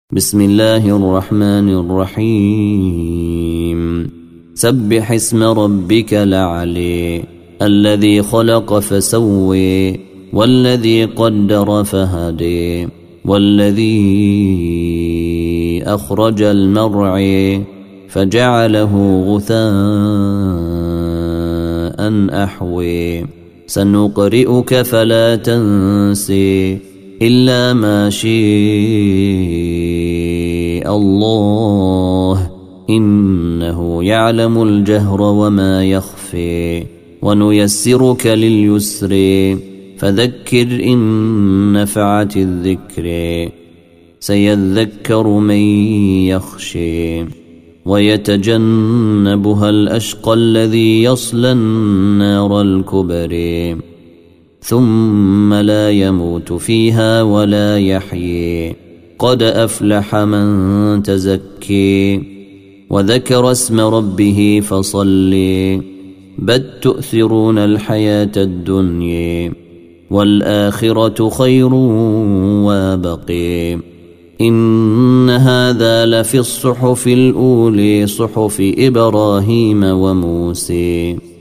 بسم الله الرحمن الرحيم سبح اسم ربك الأعلى الذي خلق فسوي والذي قدر فهدي والذي أخرج المرعى فجعله غثاء أحوي سنقرئك فلا تنسي إلا ما شاء الله إنه يعلم الجهر وما يخفي ونيسرك لليسر فذكر إن نفعت الذكر سيذكر من يخشي ويتجنبها الأشقى الذي يصلى النار الكبرى ثم لا يموت فيها ولا يحيي قد أفلح من تزكي وذكر اسم ربه فصلي بل تؤثرون الحياة الدنيا والآخرة خير وابقي إن هذا لفي الصحف الأولى صحف إبراهيم وموسى